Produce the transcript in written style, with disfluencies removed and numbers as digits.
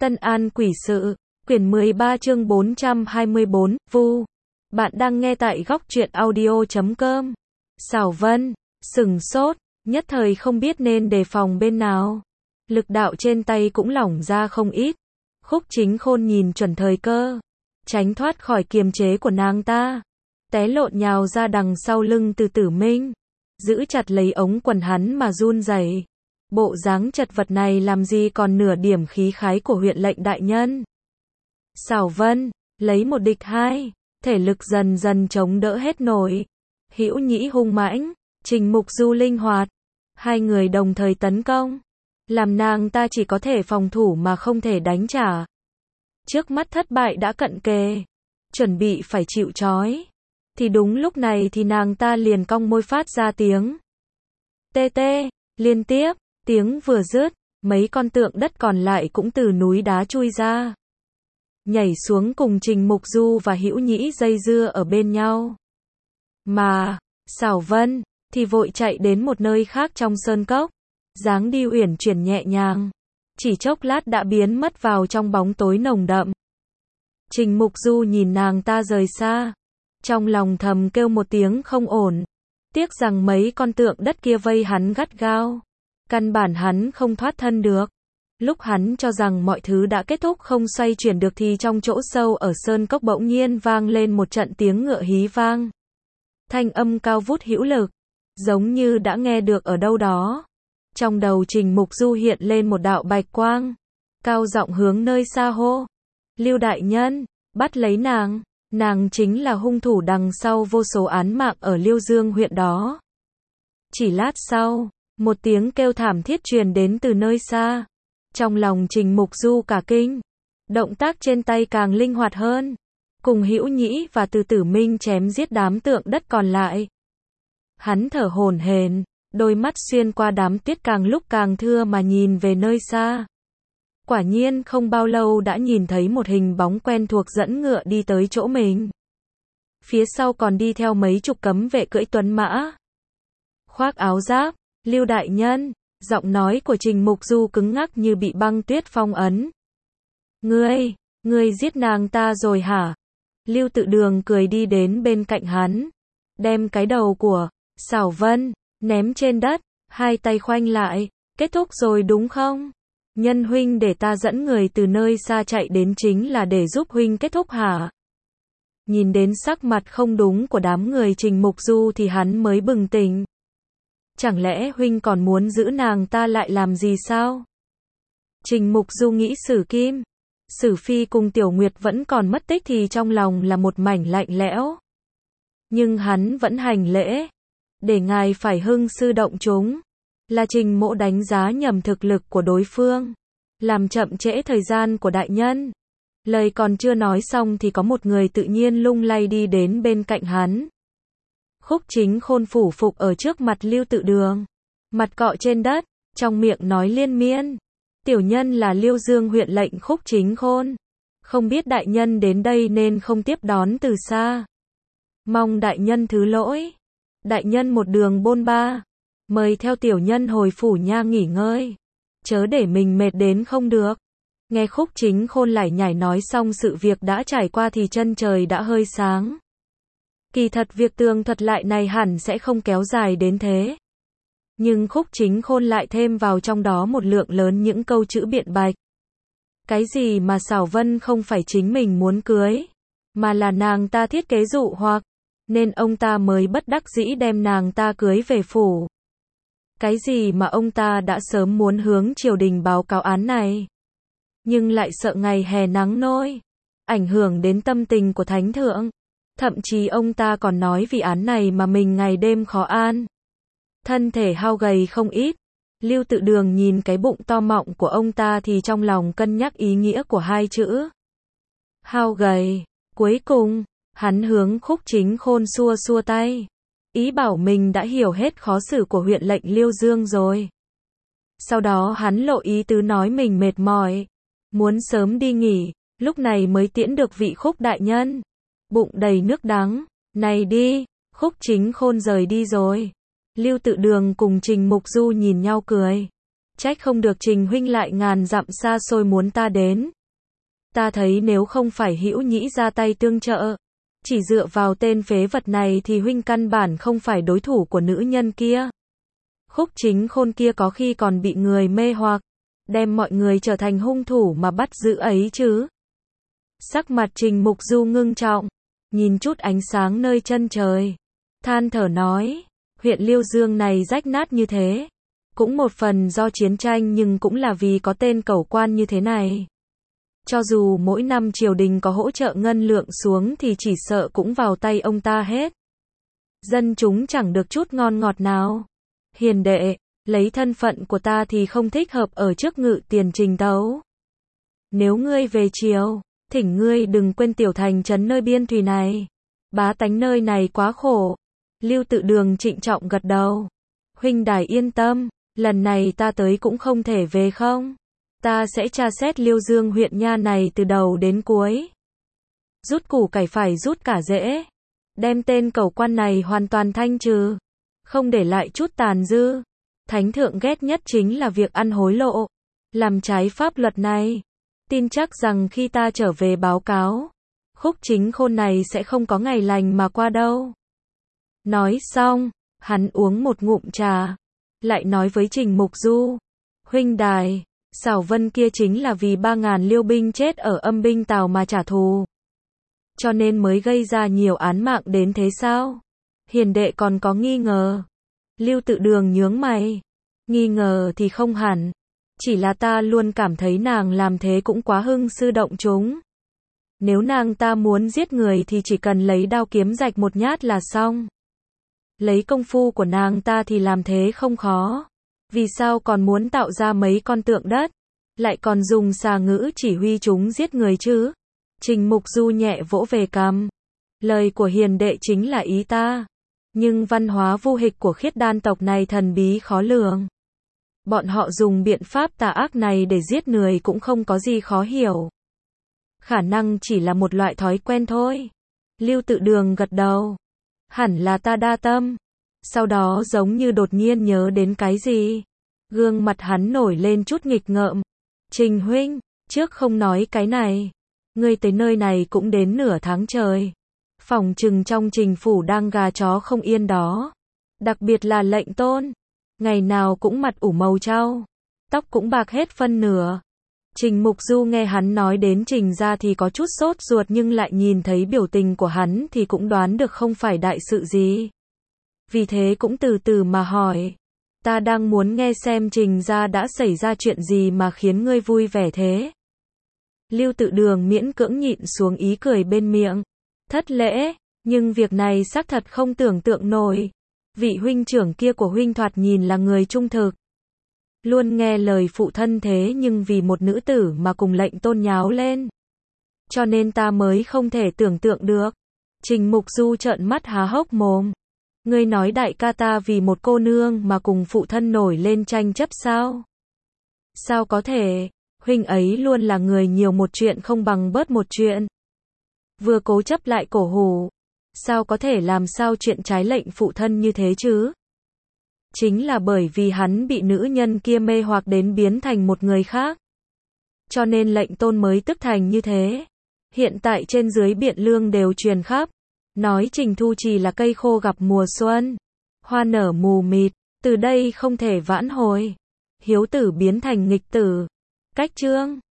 Tân An Quỷ Sự, quyển 13 chương 424, Vu. Bạn đang nghe tại góc truyện audio.com. Sảo Vân, sừng sốt, nhất thời không biết nên đề phòng bên nào. Lực đạo trên tay cũng lỏng ra không ít. Khúc Chính Khôn nhìn chuẩn thời cơ, tránh thoát khỏi kiềm chế của nàng ta, té lộn nhào ra đằng sau lưng Từ Tử Minh, giữ chặt lấy ống quần hắn mà run rẩy. Bộ dáng chật vật này làm gì còn nửa điểm khí khái của huyện lệnh đại nhân. Sảo Vân, lấy một địch hai, thể lực dần dần chống đỡ hết nổi. Hữu Nhĩ hung mãnh, Trình Mục Du linh hoạt, hai người đồng thời tấn công, làm nàng ta chỉ có thể phòng thủ mà không thể đánh trả. Trước mắt thất bại đã cận kề, chuẩn bị phải chịu trói, thì đúng lúc này thì nàng ta liền cong môi phát ra tiếng tê tê liên tiếp. Tiếng vừa dứt, mấy con tượng đất còn lại cũng từ núi đá chui ra, nhảy xuống cùng Trình Mục Du và Hữu Nhĩ dây dưa ở bên nhau. Mà Sảo Vân thì vội chạy đến một nơi khác trong sơn cốc, dáng đi uyển chuyển nhẹ nhàng, chỉ chốc lát đã biến mất vào trong bóng tối nồng đậm. Trình Mục Du nhìn nàng ta rời xa, trong lòng thầm kêu một tiếng không ổn, tiếc rằng mấy con tượng đất kia vây hắn gắt gao, căn bản hắn không thoát thân được. Lúc hắn cho rằng mọi thứ đã kết thúc không xoay chuyển được thì trong chỗ sâu ở sơn cốc bỗng nhiên vang lên một trận tiếng ngựa hí vang. Thanh âm cao vút hữu lực, giống như đã nghe được ở đâu đó. Trong đầu Trình Mục Du hiện lên một đạo bạch quang, cao giọng hướng nơi xa hô: Lưu đại nhân, bắt lấy nàng, nàng chính là hung thủ đằng sau vô số án mạng ở Liêu Dương huyện đó. Chỉ lát sau, một tiếng kêu thảm thiết truyền đến từ nơi xa. Trong lòng Trình Mục Du cả kinh, động tác trên tay càng linh hoạt hơn, cùng Hữu Nhĩ và Từ Tử Minh chém giết đám tượng đất còn lại. Hắn thở hổn hển, đôi mắt xuyên qua đám tuyết càng lúc càng thưa mà nhìn về nơi xa. Quả nhiên không bao lâu đã nhìn thấy một hình bóng quen thuộc dẫn ngựa đi tới chỗ mình. Phía sau còn đi theo mấy chục cấm vệ cưỡi tuấn mã, khoác áo giáp. Lưu đại nhân, giọng nói của Trình Mục Du cứng ngắc như bị băng tuyết phong ấn. Ngươi giết nàng ta rồi hả? Lưu Tự Đường cười đi đến bên cạnh hắn, đem cái đầu của Sảo Vân ném trên đất, hai tay khoanh lại, kết thúc rồi đúng không? Nhân huynh để ta dẫn người từ nơi xa chạy đến chính là để giúp huynh kết thúc hả? Nhìn đến sắc mặt không đúng của đám người Trình Mục Du thì hắn mới bừng tỉnh. Chẳng lẽ huynh còn muốn giữ nàng ta lại làm gì sao? Trình Mục Du nghĩ Sử Kim, Sử Phi cùng Tiểu Nguyệt vẫn còn mất tích thì trong lòng là một mảnh lạnh lẽo. Nhưng hắn vẫn hành lễ, để ngài phải hưng sư động chúng. Là Trình Mỗ đánh giá nhầm thực lực của đối phương, làm chậm trễ thời gian của đại nhân. Lời còn chưa nói xong thì có một người tự nhiên lung lay đi đến bên cạnh hắn. Khúc Chính Khôn phủ phục ở trước mặt Lưu Tự Đường, mặt cọ trên đất, trong miệng nói liên miên: Tiểu nhân là Liêu Dương huyện lệnh Khúc Chính Khôn, không biết đại nhân đến đây nên không tiếp đón từ xa, mong đại nhân thứ lỗi. Đại nhân một đường bôn ba, mời theo tiểu nhân hồi phủ nha nghỉ ngơi, chớ để mình mệt đến không được. Nghe Khúc Chính Khôn lải nhải nói xong sự việc đã trải qua thì chân trời đã hơi sáng. Kỳ thật việc tường thuật lại này hẳn sẽ không kéo dài đến thế. Nhưng Khúc Chính Khôn lại thêm vào trong đó một lượng lớn những câu chữ biện bạch. Cái gì mà Sảo Vân không phải chính mình muốn cưới, mà là nàng ta thiết kế dụ hoặc, nên ông ta mới bất đắc dĩ đem nàng ta cưới về phủ. Cái gì mà ông ta đã sớm muốn hướng triều đình báo cáo án này, nhưng lại sợ ngày hè nắng nôi, ảnh hưởng đến tâm tình của thánh thượng. Thậm chí ông ta còn nói vì án này mà mình ngày đêm khó an, thân thể hao gầy không ít. Lưu Tự Đường nhìn cái bụng to mọng của ông ta thì trong lòng cân nhắc ý nghĩa của hai chữ hao gầy. Cuối cùng, hắn hướng Khúc Chính Khôn xua xua tay, ý bảo mình đã hiểu hết khó xử của huyện lệnh Liêu Dương rồi. Sau đó hắn lộ ý tứ nói mình mệt mỏi, muốn sớm đi nghỉ, lúc này mới tiễn được vị Khúc đại nhân. Bụng đầy nước đắng, này đi. Khúc Chính Khôn rời đi rồi. Lưu Tự Đường cùng Trình Mục Du nhìn nhau cười. Trách không được Trình huynh lại ngàn dặm xa xôi muốn ta đến. Ta thấy nếu không phải Hữu Nhĩ ra tay tương trợ, chỉ dựa vào tên phế vật này thì huynh căn bản không phải đối thủ của nữ nhân kia. Khúc Chính Khôn kia có khi còn bị người mê hoặc, đem mọi người trở thành hung thủ mà bắt giữ ấy chứ. Sắc mặt Trình Mục Du ngưng trọng, nhìn chút ánh sáng nơi chân trời, than thở nói, huyện Liêu Dương này rách nát như thế, cũng một phần do chiến tranh nhưng cũng là vì có tên cẩu quan như thế này. Cho dù mỗi năm triều đình có hỗ trợ ngân lượng xuống thì chỉ sợ cũng vào tay ông ta hết. Dân chúng chẳng được chút ngon ngọt nào. Hiền đệ, lấy thân phận của ta thì không thích hợp ở trước ngự tiền Trình tấu. Nếu ngươi về triều, thỉnh ngươi đừng quên tiểu thành trấn nơi biên thùy này. Bá tánh nơi này quá khổ. Lưu Tự Đường trịnh trọng gật đầu. Huynh đài yên tâm, lần này ta tới cũng không thể về không. Ta sẽ tra xét Liêu Dương huyện nha này từ đầu đến cuối. Rút củ cải phải rút cả rễ. Đem tên cẩu quan này hoàn toàn thanh trừ. Không để lại chút tàn dư. Thánh thượng ghét nhất chính là việc ăn hối lộ. Làm trái pháp luật này. Tin chắc rằng khi ta trở về báo cáo, Khúc Chính Khôn này sẽ không có ngày lành mà qua đâu. Nói xong, hắn uống một ngụm trà. Lại nói với Trình Mục Du. Huynh đài, Sảo Vân kia chính là vì 3.000 liêu binh chết ở Âm Binh Tào mà trả thù. Cho nên mới gây ra nhiều án mạng đến thế sao? Hiền đệ còn có nghi ngờ. Lưu Tự Đường nhướng mày. Nghi ngờ thì không hẳn. Chỉ là ta luôn cảm thấy nàng làm thế cũng quá hưng sư động chúng. Nếu nàng ta muốn giết người thì chỉ cần lấy đao kiếm rạch một nhát là xong. Lấy công phu của nàng ta thì làm thế không khó. Vì sao còn muốn tạo ra mấy con tượng đất, lại còn dùng xà ngữ chỉ huy chúng giết người chứ? Trình Mục Du nhẹ vỗ về cằm. Lời của hiền đệ chính là ý ta. Nhưng văn hóa vô hịch của Khiết Đan tộc này thần bí khó lường. Bọn họ dùng biện pháp tà ác này để giết người cũng không có gì khó hiểu. Khả năng chỉ là một loại thói quen thôi. Lưu Tự Đường gật đầu. Hẳn là ta đa tâm. Sau đó giống như đột nhiên nhớ đến cái gì. Gương mặt hắn nổi lên chút nghịch ngợm. Trình huynh, trước không nói cái này. Ngươi tới nơi này cũng đến nửa tháng trời. Phòng trừng trong Trình phủ đang gà chó không yên đó. Đặc biệt là lệnh tôn. Ngày nào cũng mặt ủ màu trao. Tóc cũng bạc hết phân nửa. Trình Mục Du nghe hắn nói đến Trình gia thì có chút sốt ruột nhưng lại nhìn thấy biểu tình của hắn thì cũng đoán được không phải đại sự gì. Vì thế cũng từ từ mà hỏi. Ta đang muốn nghe xem Trình gia đã xảy ra chuyện gì mà khiến ngươi vui vẻ thế. Lưu Tự Đường miễn cưỡng nhịn xuống ý cười bên miệng. Thất lễ, nhưng việc này xác thật không tưởng tượng nổi. Vị huynh trưởng kia của huynh thoạt nhìn là người trung thực. Luôn nghe lời phụ thân thế nhưng vì một nữ tử mà cùng lệnh tôn nháo lên. Cho nên ta mới không thể tưởng tượng được. Trình Mục Du trợn mắt há hốc mồm. Ngươi nói đại ca ta vì một cô nương mà cùng phụ thân nổi lên tranh chấp sao? Sao có thể, huynh ấy luôn là người nhiều một chuyện không bằng bớt một chuyện. Vừa cố chấp lại cổ hủ. Sao có thể làm sao chuyện trái lệnh phụ thân như thế chứ? Chính là bởi vì hắn bị nữ nhân kia mê hoặc đến biến thành một người khác. Cho nên lệnh tôn mới tức thành như thế. Hiện tại trên dưới Biện Lương đều truyền khắp. Nói Trình Thu Trì là cây khô gặp mùa xuân. Hoa nở mù mịt, từ đây không thể vãn hồi. Hiếu tử biến thành nghịch tử. Cách chương